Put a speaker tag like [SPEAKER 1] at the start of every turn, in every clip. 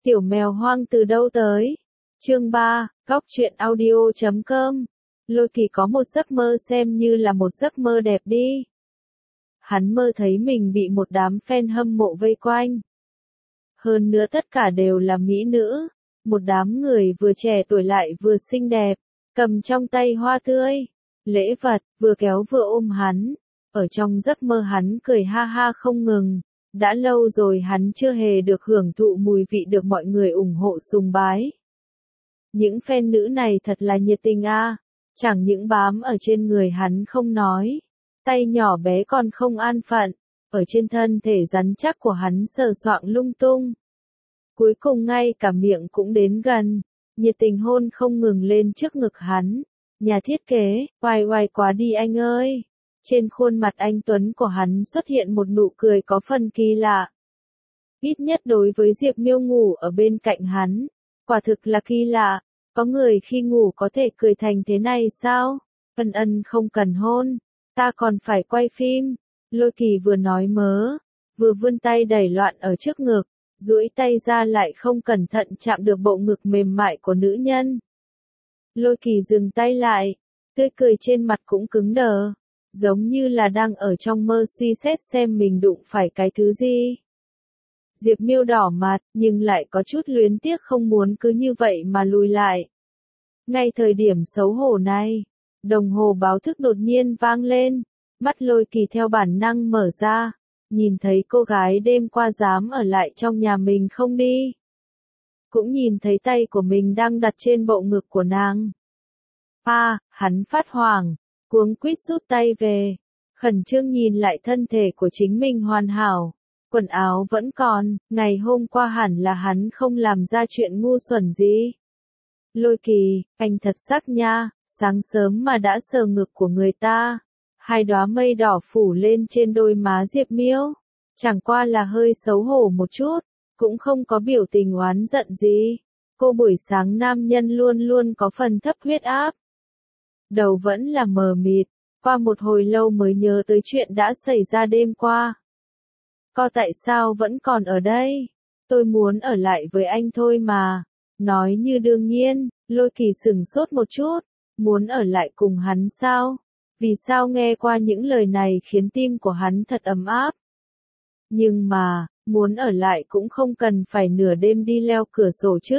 [SPEAKER 1] Tiểu mèo hoang từ đâu tới? Chương 3, Góc truyện audio.com. Lôi Kỳ có một giấc mơ xem như là một giấc mơ đẹp đi. Hắn mơ thấy mình bị một đám fan hâm mộ vây quanh. Hơn nữa tất cả đều là mỹ nữ, một đám người vừa trẻ tuổi lại vừa xinh đẹp, cầm trong tay hoa tươi, lễ vật, vừa kéo vừa ôm hắn. Ở trong giấc mơ hắn cười ha ha không ngừng. Đã lâu rồi hắn chưa hề được hưởng thụ mùi vị được mọi người ủng hộ sùng bái. Những fan nữ này thật là nhiệt tình a, chẳng những bám ở trên người hắn không nói, tay nhỏ bé còn không an phận, ở trên thân thể rắn chắc của hắn sờ soạng lung tung. Cuối cùng ngay cả miệng cũng đến gần, nhiệt tình hôn không ngừng lên trước ngực hắn. Nhà thiết kế, oai oai quá đi anh ơi. Trên khuôn mặt anh tuấn của hắn xuất hiện một nụ cười có phần kỳ lạ. Ít nhất đối với Diệp Miêu ngủ ở bên cạnh hắn, quả thực là kỳ lạ, có người khi ngủ có thể cười thành thế này sao? Ân ân không cần hôn, ta còn phải quay phim. Lôi Kỳ vừa nói mớ, vừa vươn tay đẩy loạn ở trước ngực, duỗi tay ra lại không cẩn thận chạm được bộ ngực mềm mại của nữ nhân. Lôi Kỳ dừng tay lại, tươi cười trên mặt cũng cứng đờ. Giống như là đang ở trong mơ suy xét xem mình đụng phải cái thứ gì. Diệp Miêu đỏ mặt, nhưng lại có chút luyến tiếc không muốn cứ như vậy mà lùi lại. Ngay thời điểm xấu hổ này, đồng hồ báo thức đột nhiên vang lên, mắt Lôi Kỳ theo bản năng mở ra, nhìn thấy cô gái đêm qua dám ở lại trong nhà mình không đi. Cũng nhìn thấy tay của mình đang đặt trên bộ ngực của nàng. Hắn phát hoảng. Cuống quýt rút tay về, khẩn trương nhìn lại thân thể của chính mình hoàn hảo, quần áo vẫn còn, ngày hôm qua hẳn là hắn không làm ra chuyện ngu xuẩn gì. Lôi Kỳ, anh thật sắc nha, sáng sớm mà đã sờ ngực của người ta. Hai đóa mây đỏ phủ lên trên đôi má Diệp Miêu, chẳng qua là hơi xấu hổ một chút, cũng không có biểu tình oán giận gì. Cô buổi sáng nam nhân luôn luôn có phần thấp huyết áp. Đầu vẫn là mờ mịt, qua một hồi lâu mới nhớ tới chuyện đã xảy ra đêm qua. Có tại sao vẫn còn ở đây? Tôi muốn ở lại với anh thôi mà. Nói như đương nhiên, Lôi Kỳ sửng sốt một chút, muốn ở lại cùng hắn sao? Vì sao nghe qua những lời này khiến tim của hắn thật ấm áp? Nhưng mà, muốn ở lại cũng không cần phải nửa đêm đi leo cửa sổ chứ.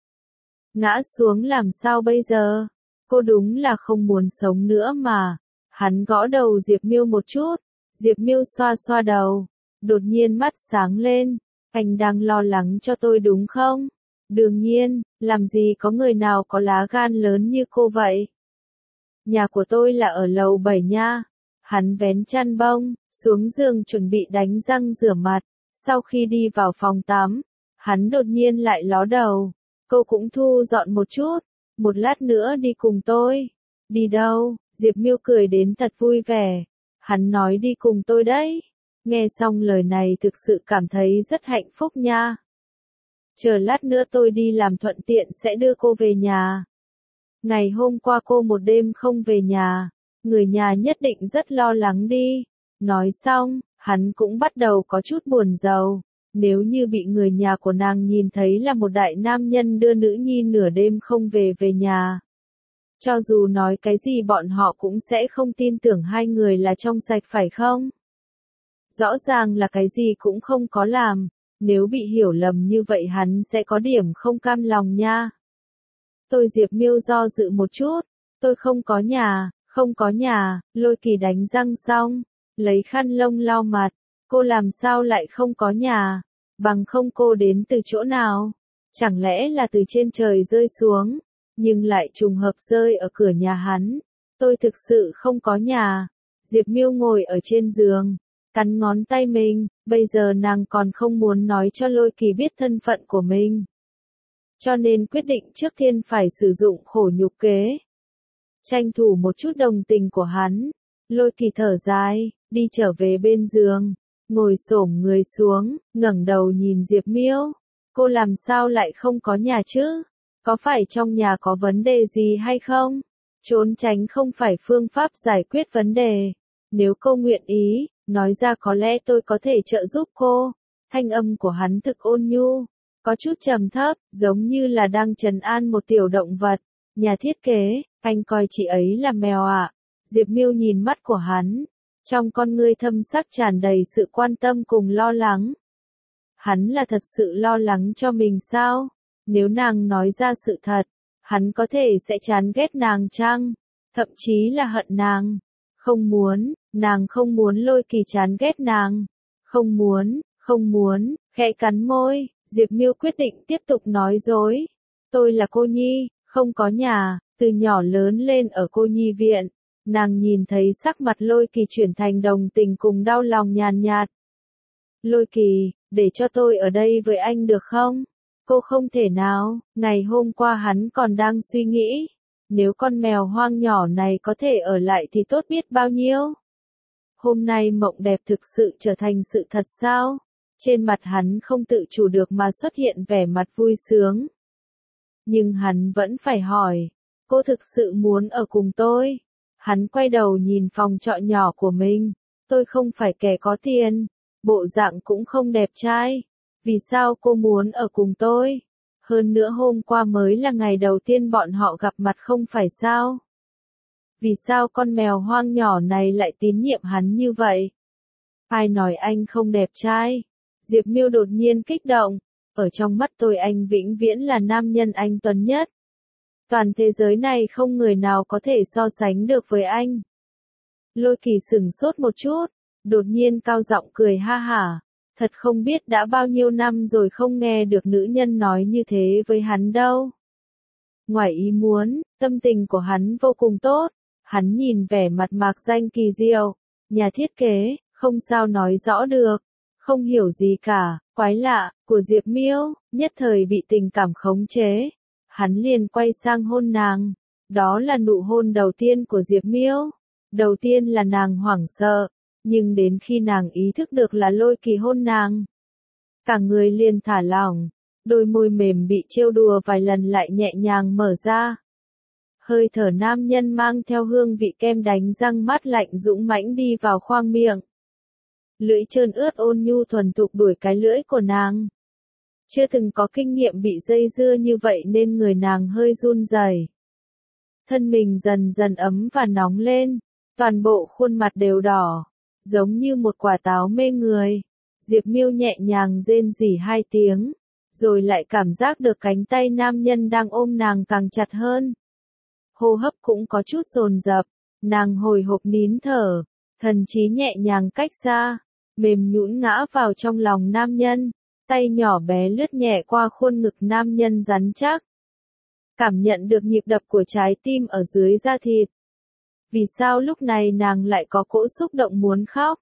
[SPEAKER 1] Ngã xuống làm sao bây giờ? Cô đúng là không muốn sống nữa mà. Hắn gõ đầu Diệp Miêu một chút. Diệp Miêu xoa xoa đầu. Đột nhiên mắt sáng lên. Anh đang lo lắng cho tôi đúng không? Đương nhiên, làm gì có người nào có lá gan lớn như cô vậy? Nhà của tôi là ở lầu 7 nha. Hắn vén chăn bông, xuống giường chuẩn bị đánh răng rửa mặt. Sau khi đi vào phòng tắm, hắn đột nhiên lại ló đầu. Cô cũng thu dọn một chút. Một lát nữa đi cùng tôi. Đi đâu? Diệp Miêu cười đến thật vui vẻ. Hắn nói đi cùng tôi đấy. Nghe xong lời này thực sự cảm thấy rất hạnh phúc nha. Chờ lát nữa tôi đi làm thuận tiện sẽ đưa cô về nhà. Ngày hôm qua cô một đêm không về nhà. Người nhà nhất định rất lo lắng đi. Nói xong, hắn cũng bắt đầu có chút buồn rầu. Nếu như bị người nhà của nàng nhìn thấy là một đại nam nhân đưa nữ nhi nửa đêm không về nhà. Cho dù nói cái gì bọn họ cũng sẽ không tin tưởng hai người là trong sạch phải không? Rõ ràng là cái gì cũng không có làm, nếu bị hiểu lầm như vậy hắn sẽ có điểm không cam lòng nha. Diệp Miêu do dự một chút, tôi không có nhà, Lôi Kỳ đánh răng xong, lấy khăn lông lau mặt. Cô làm sao lại không có nhà? Bằng không cô đến từ chỗ nào? Chẳng lẽ là từ trên trời rơi xuống, nhưng lại trùng hợp rơi ở cửa nhà hắn? Tôi thực sự không có nhà. Diệp Miêu ngồi ở trên giường, cắn ngón tay mình, bây giờ nàng còn không muốn nói cho Lôi Kỳ biết thân phận của mình. Cho nên quyết định trước tiên phải sử dụng khổ nhục kế. Tranh thủ một chút đồng tình của hắn. Lôi Kỳ thở dài, đi trở về bên giường. Ngồi xổm người xuống, ngẩng đầu nhìn Diệp Miêu. Cô làm sao lại không có nhà chứ? Có phải trong nhà có vấn đề gì hay không? Trốn tránh không phải phương pháp giải quyết vấn đề. Nếu cô nguyện ý, nói ra có lẽ tôi có thể trợ giúp cô. Thanh âm của hắn thực ôn nhu. có chút trầm thấp, giống như là đang trấn an một tiểu động vật. Nhà thiết kế, anh coi chị ấy là mèo à? Diệp Miêu nhìn mắt của hắn, trong con ngươi thâm sắc tràn đầy sự quan tâm cùng lo lắng. Hắn là thật sự lo lắng cho mình sao? Nếu nàng nói ra sự thật, hắn có thể sẽ chán ghét nàng chăng? Thậm chí là hận nàng. Không muốn, nàng không muốn Lôi Kỳ chán ghét nàng. Không muốn, khẽ cắn môi, Diệp Miêu quyết định tiếp tục nói dối. Tôi là cô nhi, không có nhà, từ nhỏ lớn lên ở cô nhi viện. Nàng nhìn thấy sắc mặt Lôi Kỳ chuyển thành đồng tình cùng đau lòng nhàn nhạt. Lôi Kỳ, để cho tôi ở đây với anh được không? Cô không thể nào, ngày hôm qua hắn còn đang suy nghĩ. Nếu con mèo hoang nhỏ này có thể ở lại thì tốt biết bao nhiêu. Hôm nay mộng đẹp thực sự trở thành sự thật sao? Trên mặt hắn không tự chủ được mà xuất hiện vẻ mặt vui sướng. Nhưng hắn vẫn phải hỏi, cô thực sự muốn ở cùng tôi? Hắn quay đầu nhìn phòng trọ nhỏ của mình. Tôi không phải kẻ có tiền, bộ dạng cũng không đẹp trai. Vì sao cô muốn ở cùng tôi? Hơn nữa hôm qua mới là ngày đầu tiên bọn họ gặp mặt không phải sao? Vì sao con mèo hoang nhỏ này lại tín nhiệm hắn như vậy? Ai nói anh không đẹp trai? Diệp Miêu đột nhiên kích động. Ở trong mắt tôi anh vĩnh viễn là nam nhân anh tuấn nhất. Toàn thế giới này không người nào có thể so sánh được với anh. Lôi Kỳ sửng sốt một chút, đột nhiên cao giọng cười ha hả. Thật không biết đã bao nhiêu năm rồi không nghe được nữ nhân nói như thế với hắn đâu. Ngoài ý muốn, tâm tình của hắn vô cùng tốt. Hắn nhìn vẻ mặt Mạc Danh kỳ diệu. Nhà thiết kế, không sao nói rõ được. Không hiểu gì cả, quái lạ, của Diệp Miêu, nhất thời bị tình cảm khống chế. Hắn liền quay sang hôn nàng. Đó là nụ hôn đầu tiên của Diệp Miêu. Đầu tiên là nàng hoảng sợ. Nhưng đến khi nàng ý thức được là Lôi Kỳ hôn nàng, cả người liền thả lỏng, đôi môi mềm bị trêu đùa vài lần lại nhẹ nhàng mở ra. Hơi thở nam nhân mang theo hương vị kem đánh răng mát lạnh dũng mãnh đi vào khoang miệng. Lưỡi trơn ướt ôn nhu thuần thục đuổi cái lưỡi của nàng. Chưa từng có kinh nghiệm bị dây dưa như vậy nên người nàng hơi run rẩy. Thân mình dần dần ấm và nóng lên, toàn bộ khuôn mặt đều đỏ, giống như một quả táo mê người. Diệp Miêu nhẹ nhàng rên rỉ 2 tiếng, rồi lại cảm giác được cánh tay nam nhân đang ôm nàng càng chặt hơn. Hô hấp cũng có chút dồn dập, nàng hồi hộp nín thở, thần trí nhẹ nhàng cách xa, mềm nhũn ngã vào trong lòng nam nhân, tay nhỏ bé lướt nhẹ qua khuôn ngực nam nhân rắn chắc. Cảm nhận được nhịp đập của trái tim ở dưới da thịt. Vì sao lúc này nàng lại có cỗ xúc động muốn khóc?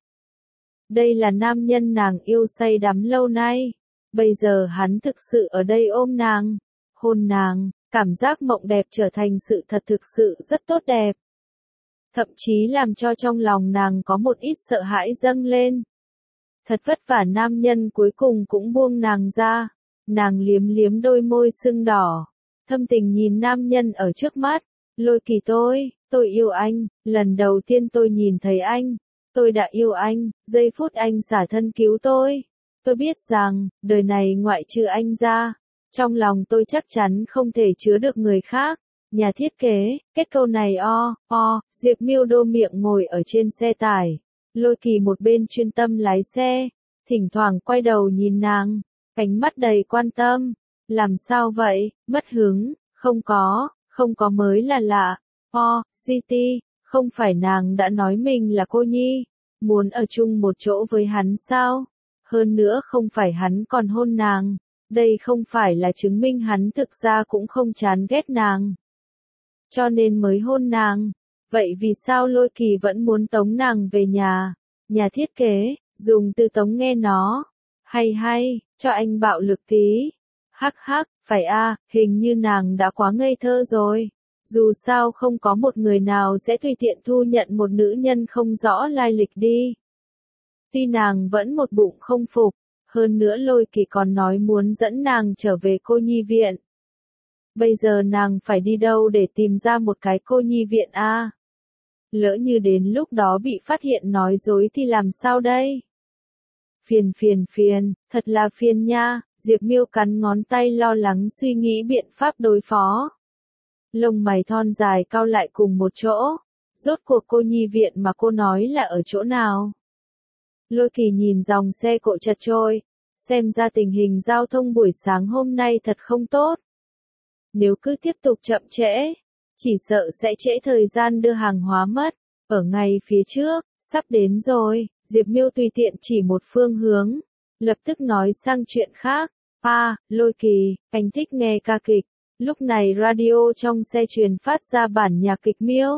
[SPEAKER 1] Đây là nam nhân nàng yêu say đắm lâu nay. Bây giờ hắn thực sự ở đây ôm nàng, hôn nàng, cảm giác mộng đẹp trở thành sự thật thực sự rất tốt đẹp. Thậm chí làm cho trong lòng nàng có một ít sợ hãi dâng lên. Thật vất vả nam nhân cuối cùng cũng buông nàng ra. Nàng liếm liếm đôi môi sưng đỏ. Thâm tình nhìn nam nhân ở trước mắt. Lôi Kỳ tôi yêu anh, lần đầu tiên tôi nhìn thấy anh. Tôi đã yêu anh, giây phút anh xả thân cứu tôi. Tôi biết rằng, đời này ngoại trừ anh ra, trong lòng tôi chắc chắn không thể chứa được người khác. Nhà thiết kế, kết câu này Diệp Miêu đô miệng ngồi ở trên xe tải. Lôi Kỳ một bên chuyên tâm lái xe, thỉnh thoảng quay đầu nhìn nàng, ánh mắt đầy quan tâm. Làm sao vậy, mất hứng, không có mới là lạ. GT, không phải nàng đã nói mình là cô nhi, muốn ở chung một chỗ với hắn sao? Hơn nữa không phải hắn còn hôn nàng, đây không phải là chứng minh hắn thực ra cũng không chán ghét nàng. Cho nên mới hôn nàng. Vậy vì sao Lôi Kỳ vẫn muốn tống nàng về nhà? Nhà thiết kế, dùng từ tống nghe nó. Hay, cho anh bạo lực tí. Hắc, phải hình như nàng đã quá ngây thơ rồi. Dù sao không có một người nào sẽ tùy tiện thu nhận một nữ nhân không rõ lai lịch đi. Tuy nàng vẫn một bụng không phục, hơn nữa Lôi Kỳ còn nói muốn dẫn nàng trở về cô nhi viện. Bây giờ nàng phải đi đâu để tìm ra một cái cô nhi viện a? Lỡ như đến lúc đó bị phát hiện nói dối thì làm sao đây? Phiền, thật là phiền nha. Diệp Miêu cắn ngón tay lo lắng suy nghĩ biện pháp đối phó. Lông mày thon dài cau lại cùng một chỗ. Rốt cuộc cô nhi viện mà cô nói là ở chỗ nào? Lôi Kỳ nhìn dòng xe cộ chật trội, xem ra tình hình giao thông buổi sáng hôm nay thật không tốt. Nếu cứ tiếp tục chậm trễ, chỉ sợ sẽ trễ thời gian đưa hàng hóa mất. Ở ngay phía trước, sắp đến rồi, Diệp Miêu tùy tiện chỉ một phương hướng, lập tức nói sang chuyện khác. Lôi Kỳ, anh thích nghe ca kịch. Lúc này radio trong xe truyền phát ra bản nhạc kịch Miêu.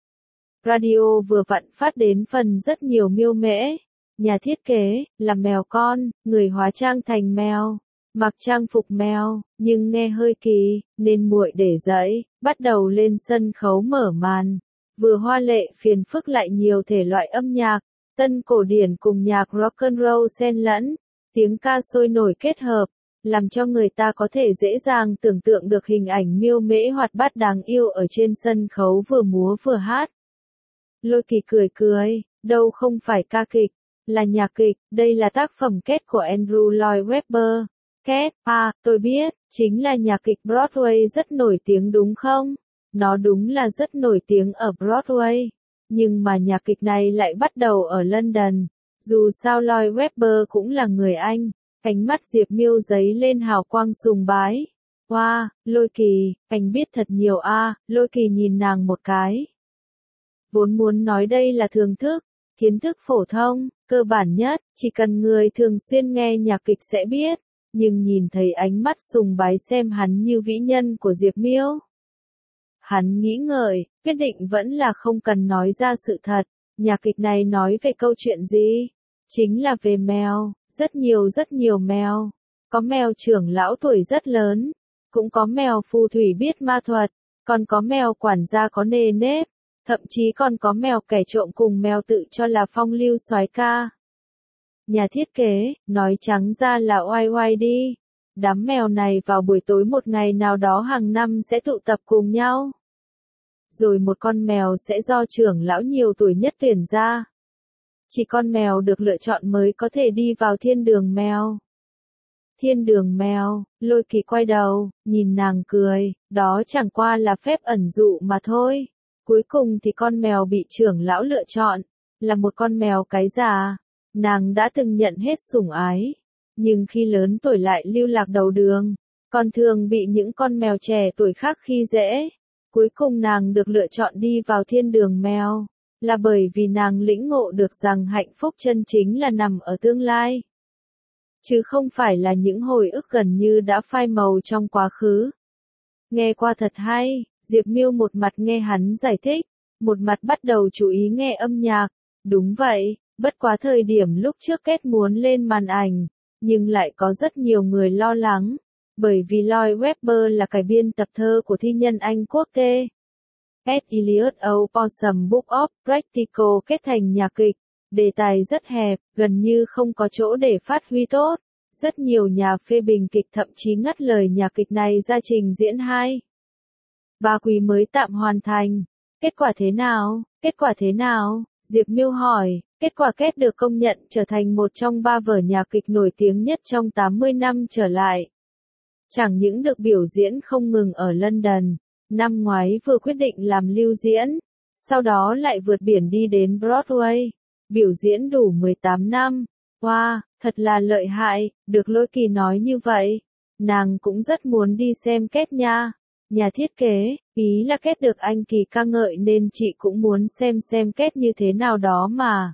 [SPEAKER 1] Radio vừa vặn phát đến phần rất nhiều miêu mễ. Nhà thiết kế, là mèo con, người hóa trang thành mèo, mặc trang phục mèo, nhưng nghe hơi kỳ, nên muội để dậy, bắt đầu lên sân khấu mở màn. Vừa hoa lệ phiền phức lại nhiều thể loại âm nhạc, tân cổ điển cùng nhạc rock and roll xen lẫn, tiếng ca sôi nổi kết hợp, làm cho người ta có thể dễ dàng tưởng tượng được hình ảnh miêu mễ hoạt bát đáng yêu ở trên sân khấu vừa múa vừa hát. Lôi Kỳ cười cười, đâu không phải ca kịch, là nhạc kịch, đây là tác phẩm kết của Andrew Lloyd Webber. Kết, tôi biết, chính là nhạc kịch Broadway rất nổi tiếng đúng không? Nó đúng là rất nổi tiếng ở Broadway, nhưng mà nhạc kịch này lại bắt đầu ở London. Dù sao Lloyd Webber cũng là người Anh. Ánh mắt Diệp Miêu giấy lên hào quang sùng bái. Wow, Lôi Kỳ, anh biết thật nhiều Lôi Kỳ nhìn nàng một cái. Vốn muốn nói đây là thưởng thức, kiến thức phổ thông, cơ bản nhất, chỉ cần người thường xuyên nghe nhạc kịch sẽ biết, nhưng nhìn thấy ánh mắt sùng bái xem hắn như vĩ nhân của Diệp Miêu. Hắn nghĩ ngợi, quyết định vẫn là không cần nói ra sự thật, nhạc kịch này nói về câu chuyện gì? Chính là về mèo, rất nhiều mèo. Có mèo trưởng lão tuổi rất lớn, cũng có mèo phù thủy biết ma thuật, còn có mèo quản gia có nề nếp. Thậm chí còn có mèo kẻ trộm cùng mèo tự cho là phong lưu soái ca. Nhà thiết kế, nói trắng ra là oai oai đi. Đám mèo này vào buổi tối một ngày nào đó hàng năm sẽ tụ tập cùng nhau. Rồi một con mèo sẽ do trưởng lão nhiều tuổi nhất tuyển ra. Chỉ con mèo được lựa chọn mới có thể đi vào thiên đường mèo. Thiên đường mèo, Lôi Kỳ quay đầu, nhìn nàng cười, đó chẳng qua là phép ẩn dụ mà thôi. Cuối cùng thì con mèo bị trưởng lão lựa chọn, là một con mèo cái già. Nàng đã từng nhận hết sủng ái, nhưng khi lớn tuổi lại lưu lạc đầu đường, còn thường bị những con mèo trẻ tuổi khác khi dễ. Cuối cùng nàng được lựa chọn đi vào thiên đường mèo, là bởi vì nàng lĩnh ngộ được rằng hạnh phúc chân chính là nằm ở tương lai, chứ không phải là những hồi ức gần như đã phai màu trong quá khứ. Nghe qua thật hay. Diệp Miêu một mặt nghe hắn giải thích, một mặt bắt đầu chú ý nghe âm nhạc. Đúng vậy, bất quá thời điểm lúc trước Kết muốn lên màn ảnh, nhưng lại có rất nhiều người lo lắng, bởi vì Lloyd Webber là cải biên tập thơ của thi nhân Anh quốc T. S. Eliot Opossum Book of Practical kết thành nhạc kịch. Đề tài rất hẹp, gần như không có chỗ để phát huy tốt. Rất nhiều nhà phê bình kịch thậm chí ngắt lời nhạc kịch này ra trình diễn 2-3 quý mới tạm hoàn thành. Kết quả thế nào? Kết quả thế nào? Diệp Miêu hỏi. Kết quả Kết được công nhận trở thành một trong 3 vở nhạc kịch nổi tiếng nhất trong 80 năm trở lại. Chẳng những được biểu diễn không ngừng ở London, năm ngoái vừa quyết định làm lưu diễn, sau đó lại vượt biển đi đến Broadway, biểu diễn đủ 18 năm. Wow, thật là lợi hại, được Lôi Kỳ nói như vậy. Nàng cũng rất muốn đi xem Kết nha. Nhà thiết kế, ý là Kết được anh Kỳ ca ngợi nên chị cũng muốn xem Kết như thế nào đó mà.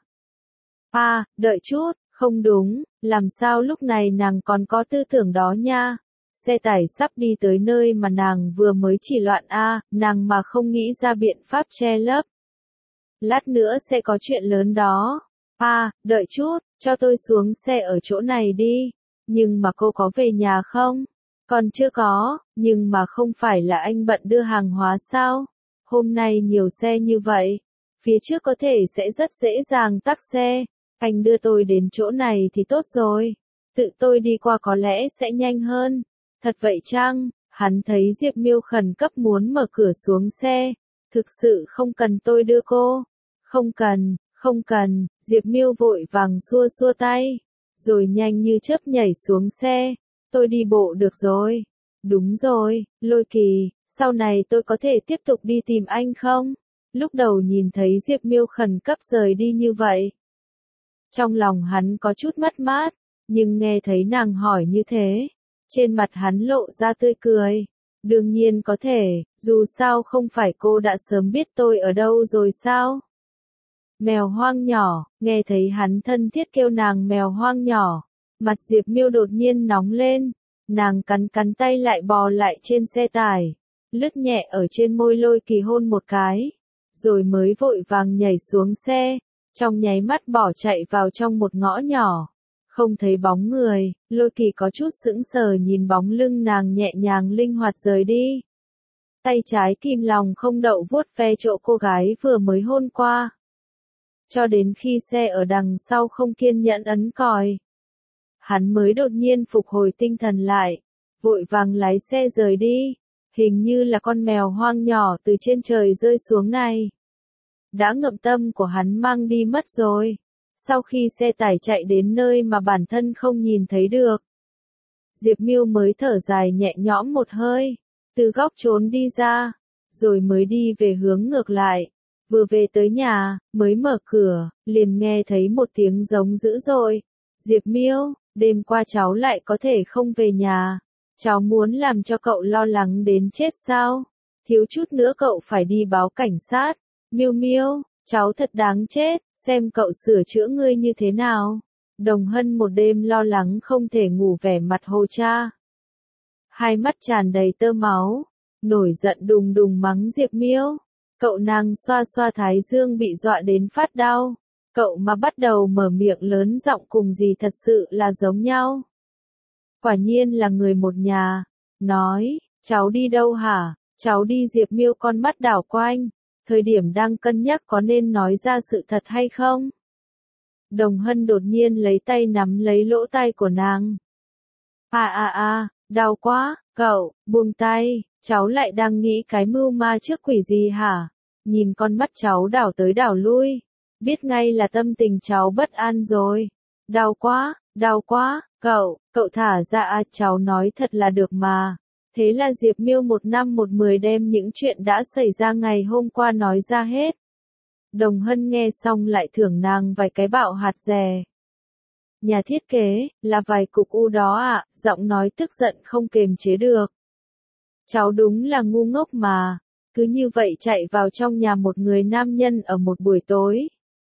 [SPEAKER 1] Đợi chút, không đúng, làm sao lúc này nàng còn có tư tưởng đó nha. Xe tải sắp đi tới nơi mà nàng vừa mới chỉ loạn nàng mà không nghĩ ra biện pháp che lấp. Lát nữa sẽ có chuyện lớn đó. Đợi chút, cho tôi xuống xe ở chỗ này đi. Nhưng mà cô có về nhà không? Còn chưa có, nhưng mà không phải là anh bận đưa hàng hóa sao? Hôm nay nhiều xe như vậy, phía trước có thể sẽ rất dễ dàng tắc xe. Anh đưa tôi đến chỗ này thì tốt rồi. Tự tôi đi qua có lẽ sẽ nhanh hơn. Thật vậy chăng? Hắn thấy Diệp Miêu khẩn cấp muốn mở cửa xuống xe. Thực sự không cần tôi đưa cô. Không cần, Diệp Miêu vội vàng xua tay. Rồi nhanh như chớp nhảy xuống xe. tôi đi bộ được rồi. Đúng rồi, Lôi Kỳ, sau này tôi có thể tiếp tục đi tìm anh không? Lúc đầu nhìn thấy Diệp Miêu khẩn cấp rời đi như vậy. Trong lòng hắn có chút mất mát, nhưng nghe thấy nàng hỏi như thế, trên mặt hắn lộ ra tươi cười. Đương nhiên có thể, dù sao không phải cô đã sớm biết tôi ở đâu rồi sao? Mèo hoang nhỏ, nghe thấy hắn thân thiết kêu nàng mèo hoang nhỏ, mặt Diệp Miêu đột nhiên nóng lên, nàng cắn cắn tay lại bò lại trên xe tải, lướt nhẹ ở trên môi Lôi Kỳ hôn một cái, rồi mới vội vàng nhảy xuống xe, trong nháy mắt bỏ chạy vào trong một ngõ nhỏ. Không thấy bóng người, Lôi Kỳ có chút sững sờ nhìn bóng lưng nàng nhẹ nhàng linh hoạt rời đi. Tay trái kìm lòng không đậu vuốt ve chỗ cô gái vừa mới hôn qua. Cho đến khi xe ở đằng sau không kiên nhẫn ấn còi. Hắn mới đột nhiên phục hồi tinh thần lại, vội vàng lái xe rời đi. Hình như là con mèo hoang nhỏ từ trên trời rơi xuống này. Đã ngậm tâm của hắn mang đi mất rồi. Sau khi xe tải chạy đến nơi mà bản thân không nhìn thấy được, Diệp Miêu mới thở dài nhẹ nhõm một hơi, từ góc trốn đi ra, rồi mới đi về hướng ngược lại. Vừa về tới nhà, mới mở cửa, liền nghe thấy một tiếng giống dữ dội. Diệp Miêu, đêm qua cháu lại có thể không về nhà. Cháu muốn làm cho cậu lo lắng đến chết sao? Thiếu chút nữa cậu phải đi báo cảnh sát. Miêu Miêu, cháu thật đáng chết, xem cậu sửa chữa ngươi như thế nào. Đồng Hân một đêm lo lắng không thể ngủ vẻ mặt hồ cha. Hai mắt tràn đầy tơ máu, nổi giận đùng đùng mắng Diệp Miêu. Cậu nàng xoa xoa thái dương bị dọa đến phát đau. Cậu mà bắt đầu mở miệng lớn giọng cùng gì thật sự là giống nhau. Quả nhiên là người một nhà. Nói, cháu đi đâu hả? Cháu đi. Diệp Miêu con mắt đảo quanh. Thời điểm đang cân nhắc có nên nói ra sự thật hay không. Đồng Hân đột nhiên lấy tay nắm lấy lỗ tai của nàng. Đau quá, cậu, buông tay, cháu lại đang nghĩ cái mưu ma trước quỷ gì hả? Nhìn con mắt cháu đảo tới đảo lui, biết ngay là tâm tình cháu bất an rồi. Đau quá, cậu thả ra cháu nói thật là được mà. Thế là Diệp Miêu 1 năm 1 10 đem những chuyện đã xảy ra ngày hôm qua nói ra hết. Đồng Hân nghe xong lại thưởng nàng vài cái bạo hạt dè. Nhà thiết kế, là vài cục u đó ạ, giọng nói tức giận không kềm chế được. Cháu đúng là ngu ngốc mà, cứ như vậy chạy vào trong nhà một người nam nhân ở một buổi tối.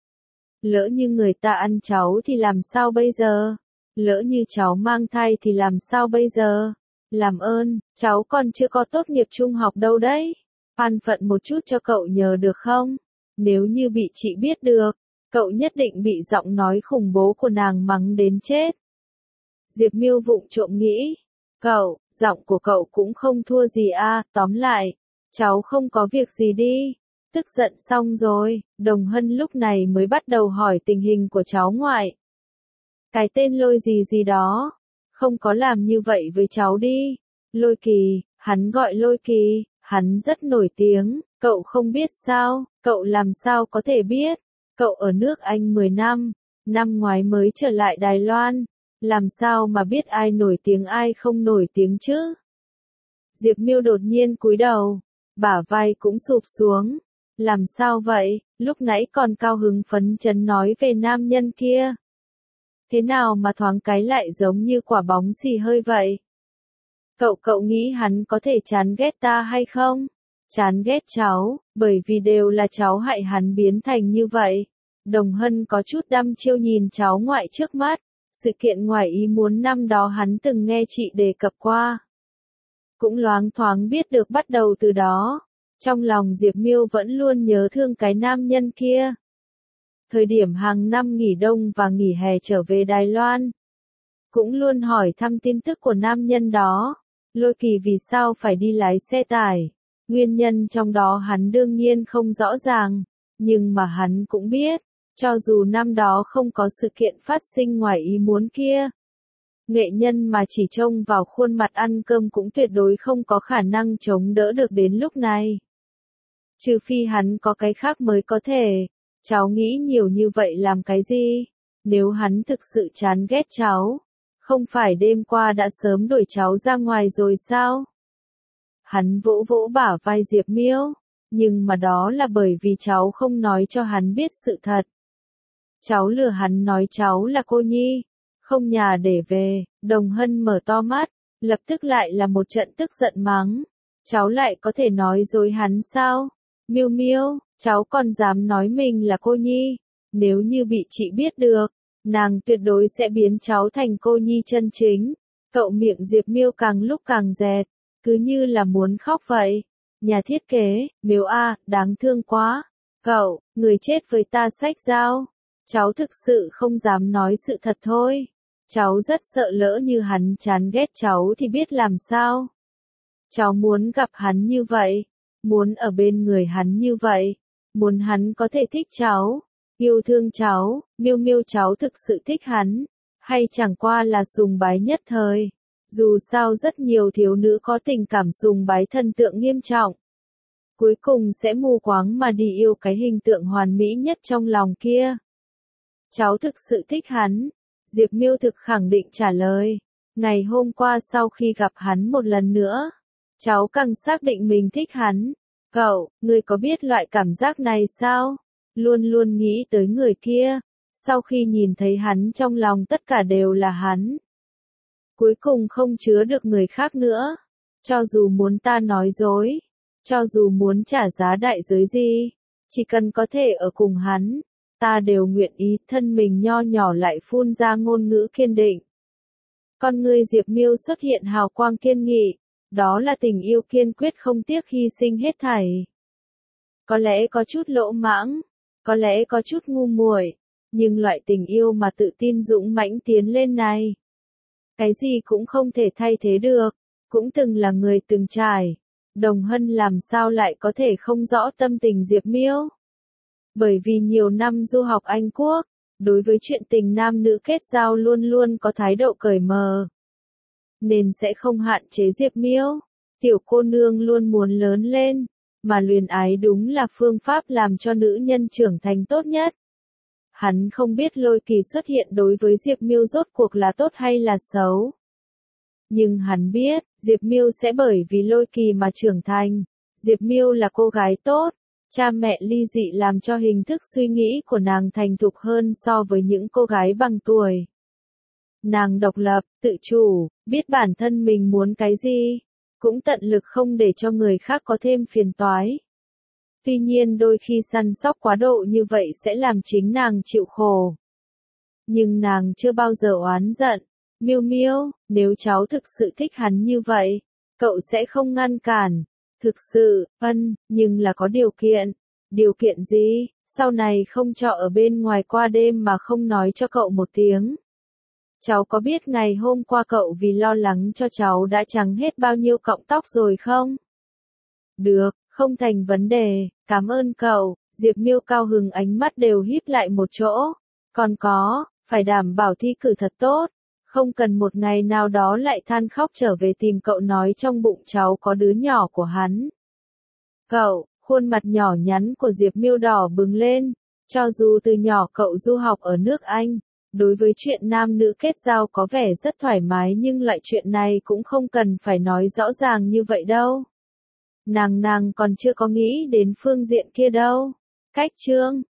[SPEAKER 1] Lỡ như người ta ăn cháu thì làm sao bây giờ? Lỡ như cháu mang thai thì làm sao bây giờ? Làm ơn, cháu còn chưa có tốt nghiệp trung học đâu đấy. An phận một chút cho cậu nhờ được không? Nếu như bị chị biết được, cậu nhất định bị giọng nói khủng bố của nàng mắng đến chết. Diệp Miêu vụng trộm nghĩ, giọng của cậu cũng không thua gì tóm lại, cháu không có việc gì đi. Tức giận xong rồi, Đồng Hân lúc này mới bắt đầu hỏi tình hình của cháu ngoại. Cái tên Lôi gì đó, không có làm như vậy với cháu đi. Lôi Kỳ, hắn gọi Lôi Kỳ, hắn rất nổi tiếng, cậu không biết sao, cậu làm sao có thể biết. Cậu ở nước Anh 10 năm, năm ngoái mới trở lại Đài Loan, làm sao mà biết ai nổi tiếng ai không nổi tiếng chứ? Diệp Miêu đột nhiên cúi đầu, bả vai cũng sụp xuống. Làm sao vậy, lúc nãy còn cao hứng phấn chấn nói về nam nhân kia. Thế nào mà thoáng cái lại giống như quả bóng xì hơi vậy? Cậu nghĩ hắn có thể chán ghét ta hay không? Chán ghét cháu, bởi vì đều là cháu hại hắn biến thành như vậy. Đồng Hân có chút đăm chiêu nhìn cháu ngoại trước mắt, sự kiện ngoài ý muốn năm đó hắn từng nghe chị đề cập qua. Cũng loáng thoáng biết được bắt đầu từ đó, trong lòng Diệp Miêu vẫn luôn nhớ thương cái nam nhân kia. Thời điểm hàng năm nghỉ đông và nghỉ hè trở về Đài Loan, cũng luôn hỏi thăm tin tức của nam nhân đó. Lôi Kỳ vì sao phải đi lái xe tải? Nguyên nhân trong đó hắn đương nhiên không rõ ràng, nhưng mà hắn cũng biết, cho dù năm đó không có sự kiện phát sinh ngoài ý muốn kia, nghệ nhân mà chỉ trông vào khuôn mặt ăn cơm cũng tuyệt đối không có khả năng chống đỡ được đến lúc này. Trừ phi hắn có cái khác mới có thể. Cháu nghĩ nhiều như vậy làm cái gì? Nếu hắn thực sự chán ghét cháu, Không phải đêm qua đã sớm đuổi cháu ra ngoài rồi sao? Hắn vỗ vỗ bả vai Diệp Miêu, nhưng mà đó là bởi vì cháu không nói cho hắn biết sự thật. Cháu lừa hắn nói cháu là cô nhi, không nhà để về. Đồng Hân mở to mắt, lập tức lại là một trận tức giận mắng. Cháu lại có thể nói dối hắn sao? Miêu Miêu, cháu còn dám nói mình là cô nhi, nếu như bị chị biết được, nàng tuyệt đối sẽ biến cháu thành cô nhi chân chính. Cậu miệng Diệp Miêu càng lúc càng dẹt, cứ như là muốn khóc vậy. Nhà thiết kế, Miêu a, đáng thương quá. Cậu, người chết với ta xách dao. Cháu thực sự không dám nói sự thật thôi. Cháu rất sợ lỡ như hắn chán ghét cháu thì biết làm sao. Cháu muốn gặp hắn như vậy, muốn ở bên người hắn như vậy, muốn hắn có thể thích cháu, yêu thương cháu. Miêu Miêu, cháu thực sự thích hắn, hay chẳng qua là sùng bái nhất thời. Dù sao rất nhiều thiếu nữ có tình cảm sùng bái thần tượng nghiêm trọng, cuối cùng sẽ mù quáng mà đi yêu cái hình tượng hoàn mỹ nhất trong lòng kia. Cháu thực sự thích hắn. Diệp Miêu thực khẳng định trả lời. Ngày hôm qua sau khi gặp hắn một lần nữa, cháu càng xác định mình thích hắn. Cậu, ngươi có biết loại cảm giác này sao? Luôn luôn nghĩ tới người kia, sau khi nhìn thấy hắn trong lòng tất cả đều là hắn. Cuối cùng không chứa được người khác nữa. Cho dù muốn ta nói dối, cho dù muốn trả giá đại giới gì, chỉ cần có thể ở cùng hắn, ta đều nguyện ý. Thân mình nho nhỏ lại phun ra ngôn ngữ kiên định. Con ngươi Diệp Miêu xuất hiện hào quang kiên nghị, đó là tình yêu kiên quyết không tiếc hy sinh hết thảy. Có lẽ có chút lỗ mãng, có lẽ có chút ngu muội, nhưng loại tình yêu mà tự tin dũng mãnh tiến lên này, cái gì cũng không thể thay thế được. Cũng từng là người từng trải, Đồng Hân làm sao lại có thể không rõ tâm tình Diệp Miêu. Bởi vì nhiều năm du học Anh Quốc, đối với chuyện tình nam nữ kết giao luôn luôn có thái độ cởi mở, nên sẽ không hạn chế Diệp Miêu. Tiểu cô nương luôn muốn lớn lên, mà luyến ái đúng là phương pháp làm cho nữ nhân trưởng thành tốt nhất. Hắn không biết Lôi Kỳ xuất hiện đối với Diệp Miêu rốt cuộc là tốt hay là xấu. Nhưng hắn biết, Diệp Miêu sẽ bởi vì Lôi Kỳ mà trưởng thành. Diệp Miêu là cô gái tốt. Cha mẹ ly dị làm cho hình thức suy nghĩ của nàng thành thục hơn so với những cô gái bằng tuổi. Nàng độc lập, tự chủ, biết bản thân mình muốn cái gì, cũng tận lực không để cho người khác có thêm phiền toái. Tuy nhiên đôi khi săn sóc quá độ như vậy sẽ làm chính nàng chịu khổ. Nhưng nàng chưa bao giờ oán giận. Miêu Miêu, nếu cháu thực sự thích hắn như vậy, cậu sẽ không ngăn cản. Thực sự, nhưng là có điều kiện. Điều kiện gì? Sau này không cho ở bên ngoài qua đêm mà không nói cho cậu một tiếng. Cháu có biết ngày hôm qua cậu vì lo lắng cho cháu đã trắng hết bao nhiêu cọng tóc rồi không? Được, không thành vấn đề, cảm ơn cậu. Diệp Miêu cao hứng, ánh mắt đều híp lại một chỗ. Còn có, phải đảm bảo thi cử thật tốt. Không cần một ngày nào đó lại than khóc trở về tìm cậu nói trong bụng cháu có đứa nhỏ của hắn. Cậu, khuôn mặt nhỏ nhắn của Diệp Miêu đỏ bừng lên. Cho dù từ nhỏ cậu du học ở nước Anh, đối với chuyện nam nữ kết giao có vẻ rất thoải mái, nhưng loại chuyện này cũng không cần phải nói rõ ràng như vậy đâu. Nàng còn chưa có nghĩ đến phương diện kia đâu. Cách chương